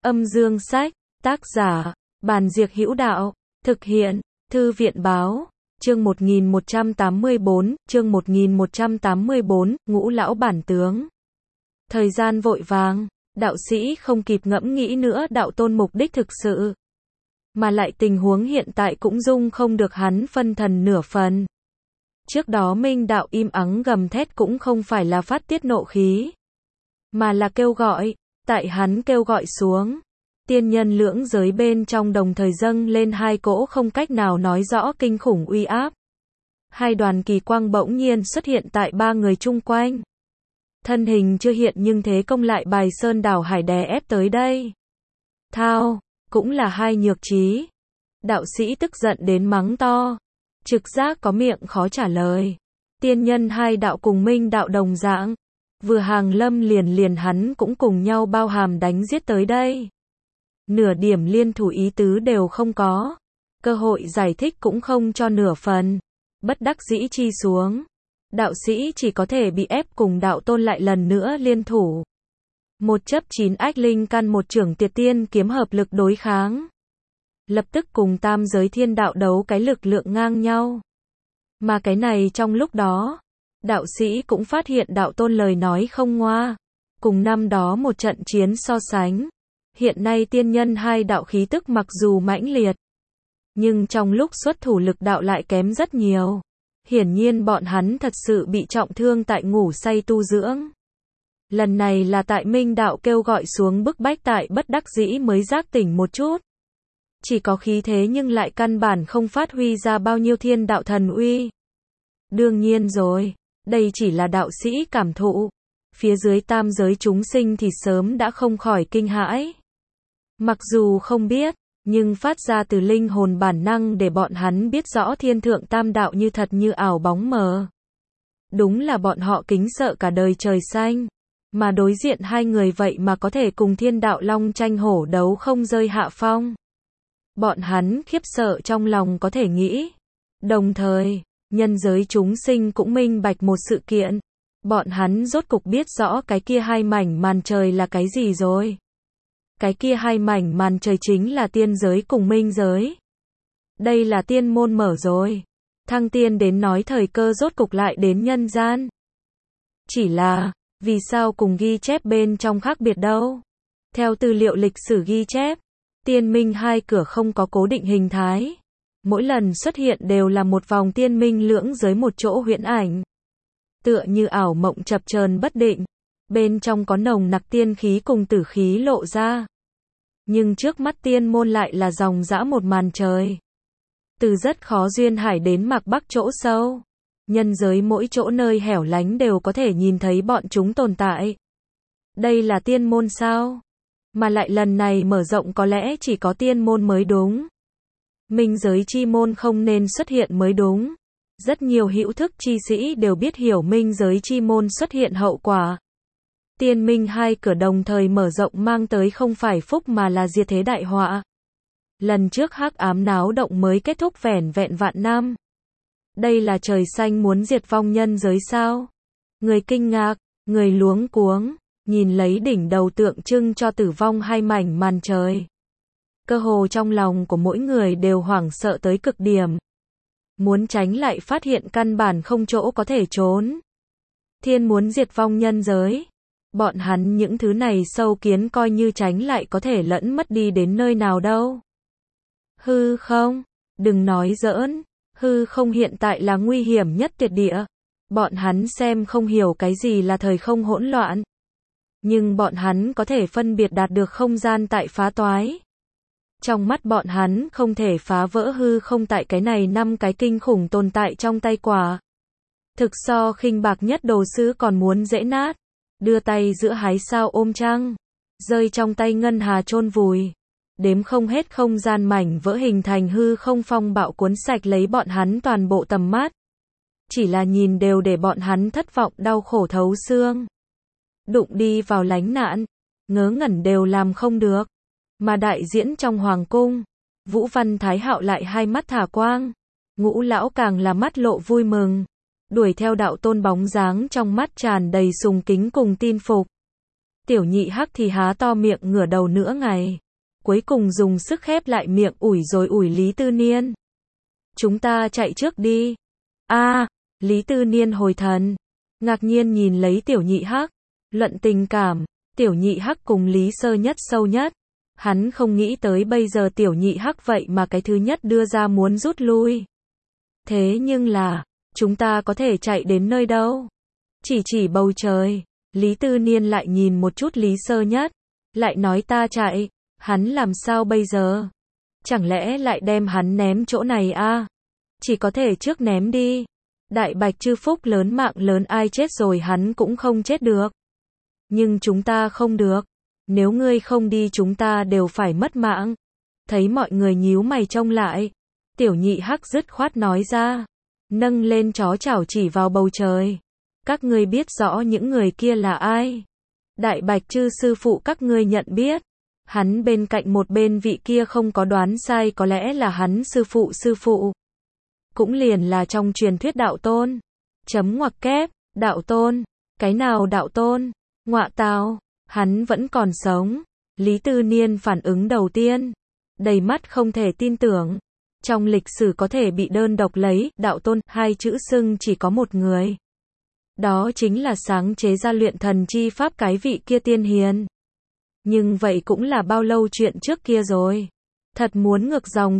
Âm dương sách, tác giả, Bàn Diệc Hữu Đạo, thực hiện, Thư viện báo, chương 1184, Ngũ Lão Bản Tướng. Thời gian vội vàng, đạo sĩ không kịp ngẫm nghĩ nữa đạo tôn mục đích thực sự. Mà lại tình huống hiện tại cũng dung không được hắn phân thần nửa phần. Trước đó Minh đạo im ắng gầm thét cũng không phải là phát tiết nộ khí, mà là kêu gọi. Tại hắn kêu gọi xuống, tiên nhân lưỡng giới bên trong đồng thời dâng lên hai cỗ không cách nào nói rõ kinh khủng uy áp. Hai đoàn kỳ quang bỗng nhiên xuất hiện tại ba người chung quanh. Thân hình chưa hiện nhưng thế công lại bài sơn đảo hải đè ép tới đây. Thao, cũng là hai nhược trí. Đạo sĩ tức giận đến mắng to. Trực giác có miệng khó trả lời. Tiên nhân hai đạo cùng Minh đạo đồng dạng. Vừa hàng lâm liền hắn cũng cùng nhau bao hàm đánh giết tới đây. Nửa điểm liên thủ ý tứ đều không có. Cơ hội giải thích cũng không cho nửa phần. Bất đắc dĩ chi xuống. Đạo sĩ chỉ có thể bị ép cùng đạo tôn lại lần nữa liên thủ. Một chấp 9 ách linh căn một trưởng Tiệt Tiên kiếm hợp lực đối kháng. Lập tức cùng tam giới thiên đạo đấu cái lực lượng ngang nhau. Mà cái này trong lúc đó, đạo sĩ cũng phát hiện đạo tôn lời nói không ngoa. Cùng năm đó một trận chiến so sánh. Hiện nay tiên nhân hai đạo khí tức mặc dù mãnh liệt, nhưng trong lúc xuất thủ lực đạo lại kém rất nhiều. Hiển nhiên bọn hắn thật sự bị trọng thương tại ngủ say tu dưỡng. Lần này là tại Minh đạo kêu gọi xuống bức bách tại bất đắc dĩ mới giác tỉnh một chút. Chỉ có khí thế nhưng lại căn bản không phát huy ra bao nhiêu thiên đạo thần uy. Đương nhiên rồi, đây chỉ là đạo sĩ cảm thụ. Phía dưới tam giới chúng sinh thì sớm đã không khỏi kinh hãi. Mặc dù không biết, nhưng phát ra từ linh hồn bản năng để bọn hắn biết rõ thiên thượng tam đạo như thật như ảo bóng mờ. Đúng là bọn họ kính sợ cả đời trời xanh. Mà đối diện hai người vậy mà có thể cùng thiên đạo long tranh hổ đấu không rơi hạ phong. Bọn hắn khiếp sợ trong lòng có thể nghĩ. Đồng thời, nhân giới chúng sinh cũng minh bạch một sự kiện. Bọn hắn rốt cục biết rõ cái kia hai mảnh màn trời là cái gì rồi. Cái kia hai mảnh màn trời chính là tiên giới cùng minh giới. Đây là tiên môn mở rồi. Thăng tiên đến nói thời cơ rốt cục lại đến nhân gian. Chỉ là, vì sao cùng ghi chép bên trong khác biệt đâu? Theo tư liệu lịch sử ghi chép, tiên minh hai cửa không có cố định hình thái. Mỗi lần xuất hiện đều là một vòng tiên minh lưỡng giới một chỗ huyễn ảnh. Tựa như ảo mộng chập chờn bất định. Bên trong có nồng nặc tiên khí cùng tử khí lộ ra. Nhưng trước mắt tiên môn lại là dòng dã một màn trời. Từ rất khó duyên hải đến mạc bắc chỗ sâu. Nhân giới mỗi chỗ nơi hẻo lánh đều có thể nhìn thấy bọn chúng tồn tại. Đây là tiên môn sao? Mà lại lần này mở rộng có lẽ chỉ có tiên môn mới đúng. Minh giới chi môn không nên xuất hiện mới đúng. Rất nhiều hữu thức chi sĩ đều biết hiểu minh giới chi môn xuất hiện hậu quả. Tiên minh hai cửa đồng thời mở rộng mang tới không phải phúc mà là diệt thế đại họa. Lần trước hắc ám náo động mới kết thúc vẻn vẹn vạn năm. Đây là trời xanh muốn diệt vong nhân giới sao? Người kinh ngạc, người luống cuống, nhìn lấy đỉnh đầu tượng trưng cho tử vong hai mảnh màn trời. Cơ hồ trong lòng của mỗi người đều hoảng sợ tới cực điểm. Muốn tránh lại phát hiện căn bản không chỗ có thể trốn. Thiên muốn diệt vong nhân giới. Bọn hắn những thứ này sâu kiến coi như tránh lại có thể lẫn mất đi đến nơi nào đâu. Hư không? Đừng nói giỡn. Hư không hiện tại là nguy hiểm nhất tuyệt địa. Bọn hắn xem không hiểu cái gì là thời không hỗn loạn. Nhưng bọn hắn có thể phân biệt đạt được không gian tại phá toái. Trong mắt bọn hắn không thể phá vỡ hư không tại cái này 5 cái kinh khủng tồn tại trong tay quả. Thực so khinh bạc nhất đồ sứ còn muốn dễ nát. Đưa tay giữa hái sao ôm trăng. Rơi trong tay ngân hà chôn vùi. Đếm không hết không gian mảnh vỡ hình thành hư không phong bạo cuốn sạch lấy bọn hắn toàn bộ tầm mắt. Chỉ là nhìn đều để bọn hắn thất vọng đau khổ thấu xương. Đụng đi vào lánh nạn. Ngớ ngẩn đều làm không được. Mà đại diễn trong hoàng cung. Vũ Văn Thái Hạo lại hai mắt thả quang. Ngũ lão càng là mắt lộ vui mừng. Đuổi theo đạo tôn bóng dáng trong mắt tràn đầy sùng kính cùng tin phục. Tiểu nhị hắc thì há to miệng ngửa đầu nửa ngày. Cuối cùng dùng sức khép lại miệng ủi rồi ủi Lý Tư Niên. Chúng ta chạy trước đi. Lý Tư Niên hồi thần. Ngạc nhiên nhìn lấy tiểu nhị hắc. Luận tình cảm, tiểu nhị hắc cùng Lý Sơ Nhất sâu nhất. Hắn không nghĩ tới bây giờ tiểu nhị hắc vậy mà cái thứ nhất đưa ra muốn rút lui. Thế nhưng là, chúng ta có thể chạy đến nơi đâu? Chỉ bầu trời. Lý Tư Niên lại nhìn một chút Lý Sơ Nhất. Lại nói ta chạy. Hắn làm sao bây giờ? Chẳng lẽ lại đem hắn ném chỗ này à? Chỉ có thể trước ném đi. Đại bạch chư phúc lớn mạng lớn ai chết rồi hắn cũng không chết được. Nhưng chúng ta không được. Nếu ngươi không đi chúng ta đều phải mất mạng. Thấy mọi người nhíu mày trông lại. Tiểu nhị hắc dứt khoát nói ra. Nâng lên chó chảo chỉ vào bầu trời. Các ngươi biết rõ những người kia là ai? Đại bạch chư sư phụ các ngươi nhận biết. Hắn bên cạnh một bên vị kia không có đoán sai có lẽ là hắn sư phụ. Cũng liền là trong truyền thuyết đạo tôn. Chấm ngoặc kép, đạo tôn. Cái nào đạo tôn? Ngọa tào, hắn vẫn còn sống. Lý Tư Niên phản ứng đầu tiên. Đầy mắt không thể tin tưởng. Trong lịch sử có thể bị đơn độc lấy, đạo tôn, hai chữ xưng chỉ có một người. Đó chính là sáng chế ra luyện thần chi pháp cái vị kia tiên hiền. Nhưng vậy cũng là bao lâu chuyện trước kia rồi. Thật muốn ngược dòng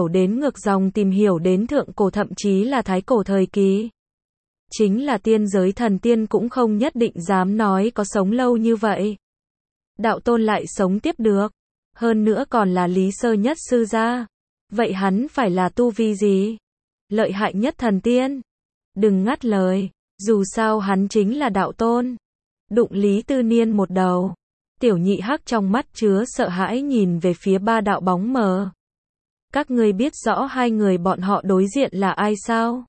tìm hiểu đến thượng cổ thậm chí là thái cổ thời kỳ. Chính là tiên giới thần tiên cũng không nhất định dám nói có sống lâu như vậy. Đạo tôn lại sống tiếp được. Hơn nữa còn là Lý Sơ Nhất sư gia. Vậy hắn phải là tu vi gì? Lợi hại nhất thần tiên. Đừng ngắt lời. Dù sao hắn chính là đạo tôn. Đụng Lý Tư Niên một đầu. Tiểu nhị hắc trong mắt chứa sợ hãi nhìn về phía ba đạo bóng mờ. Các ngươi biết rõ hai người bọn họ đối diện là ai sao?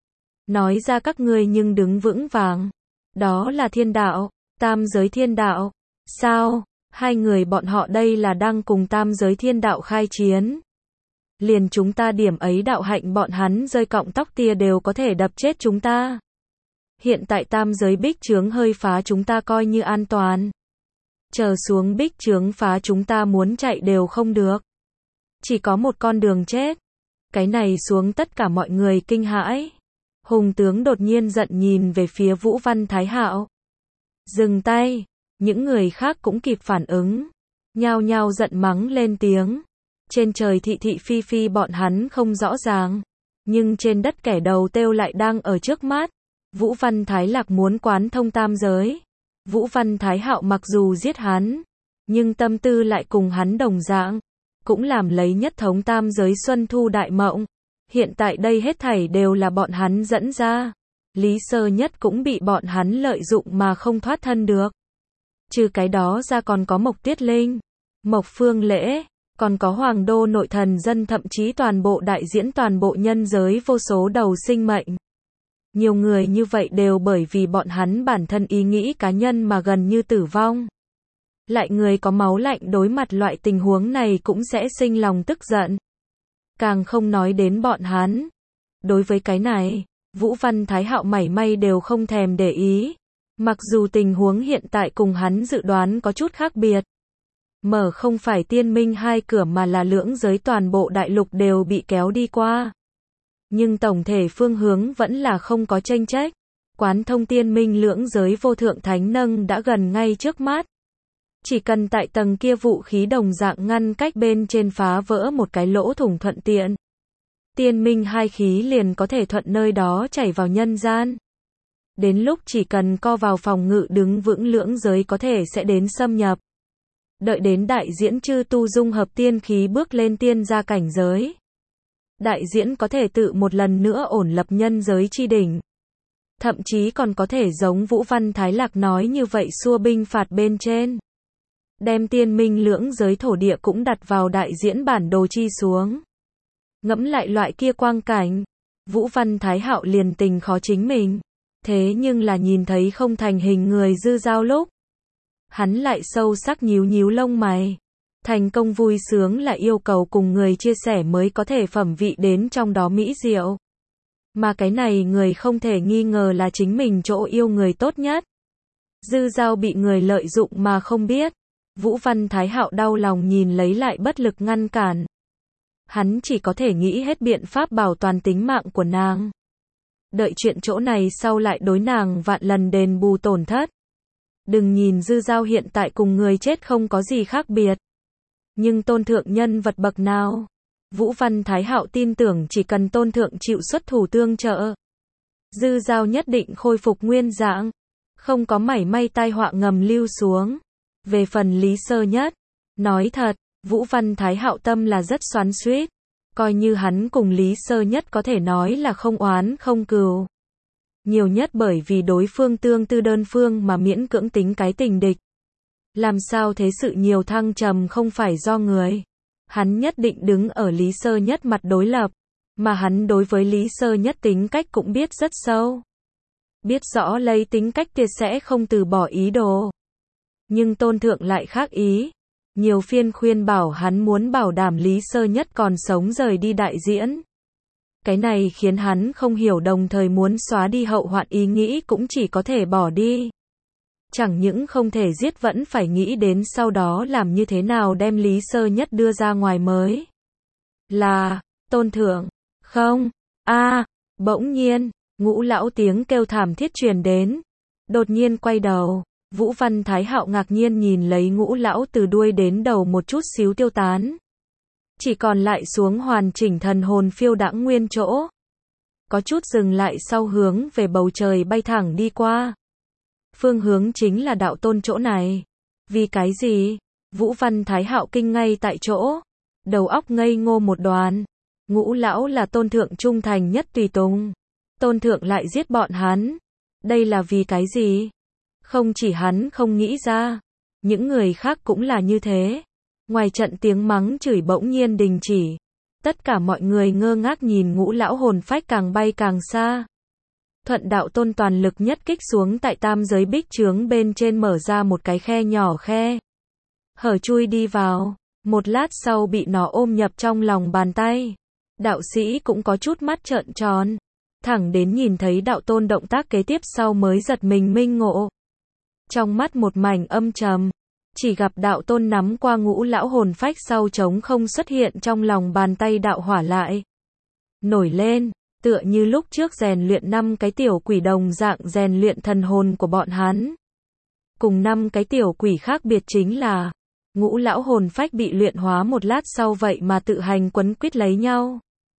Nói ra các ngươi nhưng đứng vững vàng. Đó là thiên đạo, tam giới thiên đạo. Sao? Hai người bọn họ đây là đang cùng tam giới thiên đạo khai chiến. Liền chúng ta điểm ấy đạo hạnh bọn hắn rơi cọng tóc tia đều có thể đập chết chúng ta. Hiện tại tam giới bích chướng hơi phá chúng ta coi như an toàn. Chờ xuống bích chướng phá chúng ta muốn chạy đều không được. Chỉ có một con đường chết. Cái này xuống tất cả mọi người kinh hãi. Hùng tướng đột nhiên giận nhìn về phía Vũ Văn Thái Hạo. Dừng tay. Những người khác cũng kịp phản ứng. Nhao nhao giận mắng lên tiếng. Trên trời thị thị phi phi bọn hắn không rõ ràng. Nhưng trên đất kẻ đầu têu lại đang ở trước mắt. Vũ Văn Thái Lạc muốn quán thông tam giới. Vũ Văn Thái Hạo mặc dù giết hắn. Nhưng tâm tư lại cùng hắn đồng dạng. Cũng làm lấy nhất thống tam giới xuân thu đại mộng. Hiện tại đây hết thảy đều là bọn hắn dẫn ra. Lý Sơ Nhất cũng bị bọn hắn lợi dụng mà không thoát thân được. Trừ cái đó ra còn có Mộc Tiết Linh, Mộc Phương Lễ, còn có Hoàng Đô nội thần dân thậm chí toàn bộ đại diễn toàn bộ nhân giới vô số đầu sinh mệnh. Nhiều người như vậy đều bởi vì bọn hắn bản thân ý nghĩ cá nhân mà gần như tử vong. Lại người có máu lạnh đối mặt loại tình huống này cũng sẽ sinh lòng tức giận. Càng không nói đến bọn hắn. Đối với cái này, Vũ Văn Thái Hạo mảy may đều không thèm để ý. Mặc dù tình huống hiện tại cùng hắn dự đoán có chút khác biệt. Mở không phải tiên minh hai cửa mà là lưỡng giới toàn bộ đại lục đều bị kéo đi qua. Nhưng tổng thể phương hướng vẫn là không có chênh chách. Quán thông tiên minh lưỡng giới vô thượng thánh nâng đã gần ngay trước mắt. Chỉ cần tại tầng kia vũ khí đồng dạng ngăn cách bên trên phá vỡ một cái lỗ thủng thuận tiện. Tiên minh hai khí liền có thể thuận nơi đó chảy vào nhân gian. Đến lúc chỉ cần co vào phòng ngự đứng vững lưỡng giới có thể sẽ đến xâm nhập. Đợi đến đại diễn chư tu dung hợp tiên khí bước lên tiên gia cảnh giới. Đại diễn có thể tự một lần nữa ổn lập nhân giới chi đỉnh. Thậm chí còn có thể giống Vũ Văn Thái Lạc nói như vậy xua binh phạt bên trên. Đem tiên minh lưỡng giới thổ địa cũng đặt vào đại diễn bản đồ chi xuống. Ngẫm lại loại kia quang cảnh. Vũ Văn Thái Hạo liền tình khó chính mình. Thế nhưng là nhìn thấy không thành hình người dư giao lúc. Hắn lại sâu sắc nhíu nhíu lông mày. Thành công vui sướng là yêu cầu cùng người chia sẻ mới có thể phẩm vị đến trong đó mỹ diệu. Mà cái này người không thể nghi ngờ là chính mình chỗ yêu người tốt nhất. Dư Dao bị người lợi dụng mà không biết. Vũ Văn Thái Hạo đau lòng nhìn lấy lại bất lực ngăn cản. Hắn chỉ có thể nghĩ hết biện pháp bảo toàn tính mạng của nàng. Đợi chuyện chỗ này sau lại đối nàng vạn lần đền bù tổn thất. Đừng nhìn Dư Dao hiện tại cùng người chết không có gì khác biệt. Nhưng Tôn Thượng nhân vật bậc nào? Vũ Văn Thái Hạo tin tưởng chỉ cần Tôn Thượng chịu xuất thủ tương trợ, Dư Dao nhất định khôi phục nguyên dạng. Không có mảy may tai họa ngầm lưu xuống. Về phần Lý Sơ Nhất, nói thật, Vũ Văn Thái Hạo tâm là rất xoắn xuýt. Coi như hắn cùng Lý Sơ Nhất có thể nói là không oán không cừu. Nhiều nhất bởi vì đối phương tương tư đơn phương mà miễn cưỡng tính cái tình địch. Làm sao thế sự nhiều thăng trầm không phải do người. Hắn nhất định đứng ở Lý Sơ Nhất mặt đối lập. Mà hắn đối với Lý Sơ Nhất tính cách cũng biết rất sâu. Biết rõ lấy tính cách kia sẽ không từ bỏ ý đồ. Nhưng Tôn Thượng lại khác ý. Nhiều phiên khuyên bảo hắn muốn bảo đảm Lý Sơ Nhất còn sống rời đi đại diễn. Cái này khiến hắn không hiểu, đồng thời muốn xóa đi hậu hoạn ý nghĩ cũng chỉ có thể bỏ đi. Chẳng những không thể giết vẫn phải nghĩ đến sau đó làm như thế nào đem Lý Sơ Nhất đưa ra ngoài mới. Là, Tôn Thượng, không, bỗng nhiên, Ngũ Lão tiếng kêu thảm thiết truyền đến. Đột nhiên quay đầu, Vũ Văn Thái Hạo ngạc nhiên nhìn lấy Ngũ Lão từ đuôi đến đầu một chút xíu tiêu tán. Chỉ còn lại xuống hoàn chỉnh thần hồn phiêu đãng nguyên chỗ. Có chút dừng lại sau hướng về bầu trời bay thẳng đi qua. Phương hướng chính là đạo tôn chỗ này. Vì cái gì? Vũ Văn Thái Hạo kinh ngay tại chỗ. Đầu óc ngây ngô một đoàn. Ngũ Lão là Tôn Thượng trung thành nhất tùy tùng. Tôn Thượng lại giết bọn hắn. Đây là vì cái gì? Không chỉ hắn không nghĩ ra. Những người khác cũng là như thế. Ngoài trận tiếng mắng chửi bỗng nhiên đình chỉ. Tất cả mọi người ngơ ngác nhìn Ngũ Lão hồn phách càng bay càng xa. Thuận đạo tôn toàn lực nhất kích xuống tại tam giới bích chướng bên trên, mở ra một cái khe nhỏ, khe hở chui đi vào. Một lát sau bị nó ôm nhập trong lòng bàn tay. Đạo sĩ cũng có chút mắt trợn tròn. Thẳng đến nhìn thấy đạo tôn động tác kế tiếp sau mới giật mình minh ngộ. Trong mắt một mảnh âm trầm. Chỉ gặp đạo tôn nắm qua Ngũ Lão hồn phách sau trống không xuất hiện trong lòng bàn tay, đạo hỏa lại nổi lên, tựa như lúc trước rèn luyện 5 cái tiểu quỷ đồng dạng rèn luyện thần hồn của bọn hắn. Cùng 5 cái tiểu quỷ khác biệt chính là, Ngũ Lão hồn phách bị luyện hóa một lát sau vậy mà tự hành quấn quýt lấy nhau.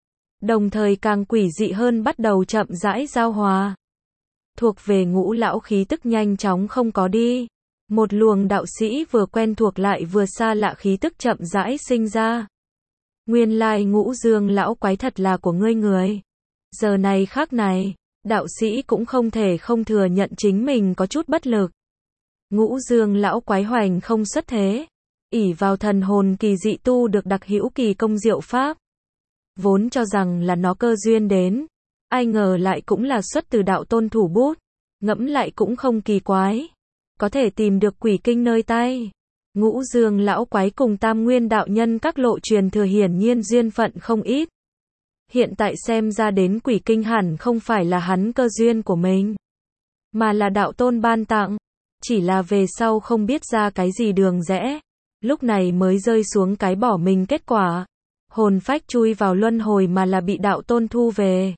Đồng thời càng quỷ dị hơn bắt đầu chậm rãi giao hòa. Thuộc về Ngũ Lão khí tức nhanh chóng không có đi. Một luồng đạo sĩ vừa quen thuộc lại vừa xa lạ khí tức chậm rãi sinh ra. Nguyên lai Ngũ Dương lão quái thật là của ngươi người. Giờ này khắc này, đạo sĩ cũng không thể không thừa nhận chính mình có chút bất lực. Ngũ Dương lão quái hoành không xuất thế, ỷ vào thần hồn kỳ dị tu được đặc hữu kỳ công diệu pháp. Vốn cho rằng là nó cơ duyên đến, ai ngờ lại cũng là xuất từ đạo tôn thủ bút. Ngẫm lại cũng không kỳ quái. Có thể tìm được quỷ kinh nơi tay. Ngũ Dương lão quái cùng Tam Nguyên đạo nhân các lộ truyền thừa hiển nhiên duyên phận không ít. Hiện tại xem ra đến quỷ kinh hẳn không phải là hắn cơ duyên của mình, mà là đạo tôn ban tặng. Chỉ là về sau không biết ra cái gì đường rẽ. Lúc này mới rơi xuống cái bỏ mình kết quả. Hồn phách chui vào luân hồi mà là bị đạo tôn thu về.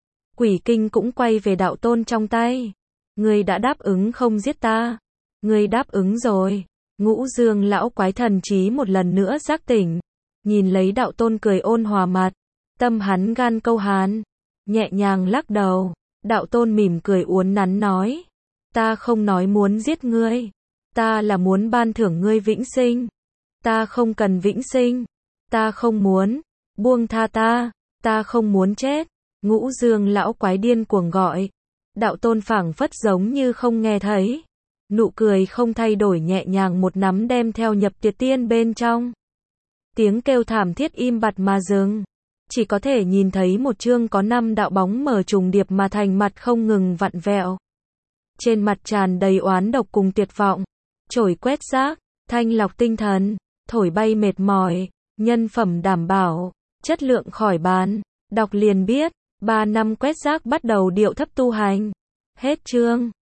Quỷ kinh cũng quay về đạo tôn trong tay. Ngươi đã đáp ứng không giết ta. Ngươi đáp ứng rồi. Ngũ Dương lão quái thần trí một lần nữa giác tỉnh. Nhìn lấy đạo tôn cười ôn hòa mặt. Tâm hắn gan câu hán. Nhẹ nhàng lắc đầu. Đạo tôn mỉm cười uốn nắn nói. Ta không nói muốn giết ngươi. Ta là muốn ban thưởng ngươi vĩnh sinh. Ta không cần vĩnh sinh. Ta không muốn. Buông tha ta. Ta không muốn chết. Ngũ Dương lão quái điên cuồng gọi. Đạo tôn phảng phất giống như không nghe thấy. Nụ cười không thay đổi nhẹ nhàng một nắm đem theo nhập Tiệt Tiên bên trong. Tiếng kêu thảm thiết im bặt mà dừng. Chỉ có thể nhìn thấy một chương có 5 đạo bóng mờ trùng điệp mà thành mặt không ngừng vặn vẹo. Trên mặt tràn đầy oán độc cùng tuyệt vọng. Trổi quét rác, thanh lọc tinh thần, thổi bay mệt mỏi, nhân phẩm đảm bảo, chất lượng khỏi bàn. Đọc liền biết, 3 năm quét rác bắt đầu điệu thấp tu hành. Hết chương.